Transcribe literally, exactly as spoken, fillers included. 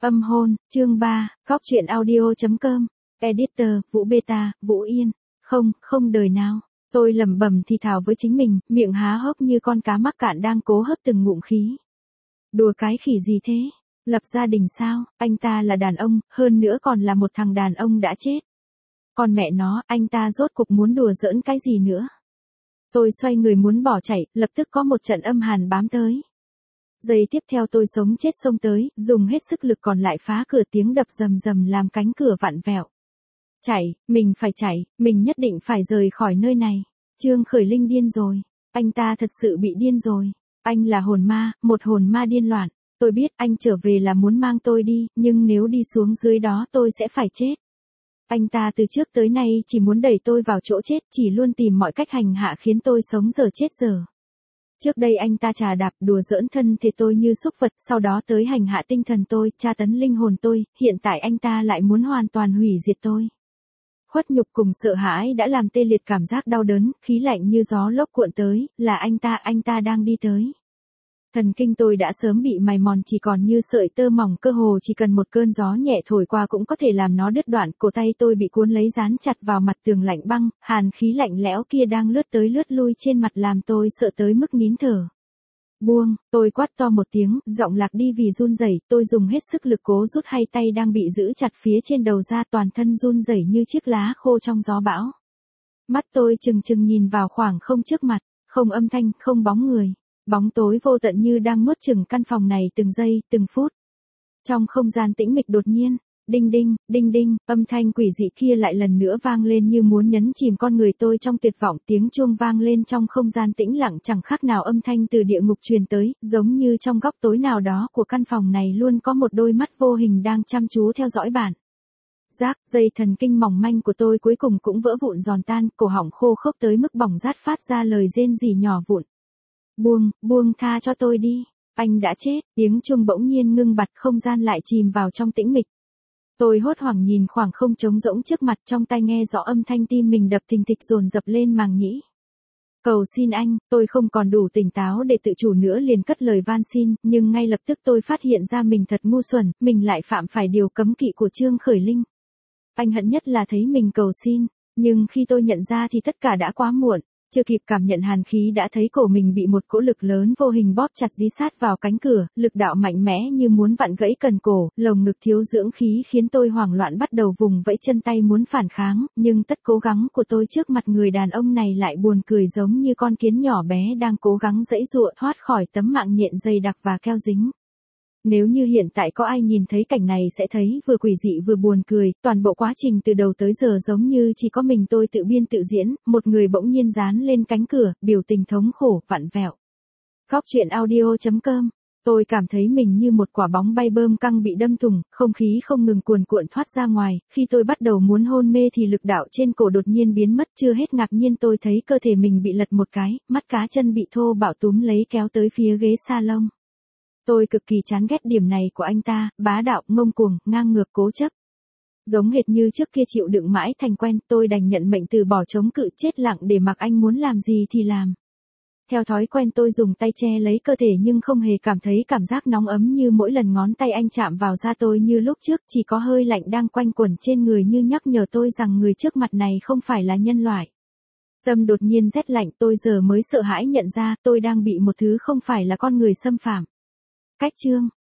Âm hôn, chương ba, Cóc truyện audio chấm com. Editor, Vũ Beta, Vũ Yên. Không, không đời nào. Tôi lẩm bẩm thì thào với chính mình, miệng há hốc như con cá mắc cạn đang cố hấp từng ngụm khí. Đùa cái khỉ gì thế? Lập gia đình sao? Anh ta là đàn ông, hơn nữa còn là một thằng đàn ông đã chết. Còn mẹ nó, anh ta rốt cuộc muốn đùa giỡn cái gì nữa? Tôi xoay người muốn bỏ chạy, lập tức có một trận âm hàn bám tới. Giây tiếp theo tôi sống chết xông tới, dùng hết sức lực còn lại phá cửa, tiếng đập rầm rầm làm cánh cửa vặn vẹo. Chạy, mình phải chạy, mình nhất định phải rời khỏi nơi này. Trương Khởi Linh điên rồi, anh ta thật sự bị điên rồi. Anh là hồn ma, một hồn ma điên loạn. Tôi biết anh trở về là muốn mang tôi đi, nhưng nếu đi xuống dưới đó tôi sẽ phải chết. Anh ta từ trước tới nay chỉ muốn đẩy tôi vào chỗ chết, chỉ luôn tìm mọi cách hành hạ khiến tôi sống dở chết dở. Trước đây anh ta trà đạp đùa giỡn thân thể tôi như súc vật, sau đó tới hành hạ tinh thần tôi, tra tấn linh hồn tôi, hiện tại anh ta lại muốn hoàn toàn hủy diệt tôi. Khuất nhục cùng sợ hãi đã làm tê liệt cảm giác đau đớn, khí lạnh như gió lốc cuộn tới, là anh ta, anh ta đang đi tới. Thần kinh tôi đã sớm bị mài mòn chỉ còn như sợi tơ mỏng, cơ hồ chỉ cần một cơn gió nhẹ thổi qua cũng có thể làm nó đứt đoạn, cổ tay tôi bị cuốn lấy dán chặt vào mặt tường lạnh băng, hàn khí lạnh lẽo kia đang lướt tới lướt lui trên mặt làm tôi sợ tới mức nín thở. Buông, tôi quát to một tiếng, giọng lạc đi vì run rẩy, tôi dùng hết sức lực cố rút hai tay đang bị giữ chặt phía trên đầu ra, toàn thân run rẩy như chiếc lá khô trong gió bão. Mắt tôi trừng trừng nhìn vào khoảng không trước mặt, không âm thanh, không bóng người. Bóng tối vô tận như đang nuốt chửng căn phòng này từng giây, từng phút. Trong không gian tĩnh mịch đột nhiên, đinh đinh, đinh đinh, âm thanh quỷ dị kia lại lần nữa vang lên như muốn nhấn chìm con người tôi trong tuyệt vọng, tiếng chuông vang lên trong không gian tĩnh lặng chẳng khác nào âm thanh từ địa ngục truyền tới, giống như trong góc tối nào đó của căn phòng này luôn có một đôi mắt vô hình đang chăm chú theo dõi bạn. Giác, dây thần kinh mỏng manh của tôi cuối cùng cũng vỡ vụn giòn tan, cổ họng khô khốc tới mức bỏng rát phát ra lời rên rỉ nhỏ vụn. Buông, buông tha cho tôi đi, anh đã chết, tiếng chuông bỗng nhiên ngưng bặt, không gian lại chìm vào trong tĩnh mịch. Tôi hốt hoảng nhìn khoảng không trống rỗng trước mặt, trong tai nghe rõ âm thanh tim mình đập thình thịch dồn dập lên màng nhĩ. Cầu xin anh, tôi không còn đủ tỉnh táo để tự chủ nữa liền cất lời van xin, nhưng ngay lập tức tôi phát hiện ra mình thật ngu xuẩn, mình lại phạm phải điều cấm kỵ của Trương Khởi Linh. Anh hận nhất là thấy mình cầu xin, nhưng khi tôi nhận ra thì tất cả đã quá muộn. Chưa kịp cảm nhận hàn khí đã thấy cổ mình bị một cỗ lực lớn vô hình bóp chặt dí sát vào cánh cửa, lực đạo mạnh mẽ như muốn vặn gãy cần cổ, lồng ngực thiếu dưỡng khí khiến tôi hoảng loạn bắt đầu vùng vẫy chân tay muốn phản kháng, nhưng tất cố gắng của tôi trước mặt người đàn ông này lại buồn cười giống như con kiến nhỏ bé đang cố gắng giãy giụa thoát khỏi tấm mạng nhện dày đặc và keo dính. Nếu như hiện tại có ai nhìn thấy cảnh này sẽ thấy vừa quỷ dị vừa buồn cười, toàn bộ quá trình từ đầu tới giờ giống như chỉ có mình tôi tự biên tự diễn, một người bỗng nhiên dán lên cánh cửa, biểu tình thống khổ, vặn vẹo. Cóc truyện audio chấm com. Tôi cảm thấy mình như một quả bóng bay bơm căng bị đâm thủng, không khí không ngừng cuồn cuộn thoát ra ngoài, khi tôi bắt đầu muốn hôn mê thì lực đạo trên cổ đột nhiên biến mất, chưa hết ngạc nhiên tôi thấy cơ thể mình bị lật một cái, mắt cá chân bị thô bạo túm lấy kéo tới phía ghế salon. Tôi cực kỳ chán ghét điểm này của anh ta, bá đạo, ngông cuồng, ngang ngược, cố chấp. Giống hệt như trước kia chịu đựng mãi thành quen, tôi đành nhận mệnh từ bỏ chống cự chết lặng để mặc anh muốn làm gì thì làm. Theo thói quen tôi dùng tay che lấy cơ thể nhưng không hề cảm thấy cảm giác nóng ấm như mỗi lần ngón tay anh chạm vào da tôi như lúc trước, chỉ có hơi lạnh đang quanh quẩn trên người như nhắc nhở tôi rằng người trước mặt này không phải là nhân loại. Tâm đột nhiên rét lạnh, tôi giờ mới sợ hãi nhận ra tôi đang bị một thứ không phải là con người xâm phạm. Cách chương,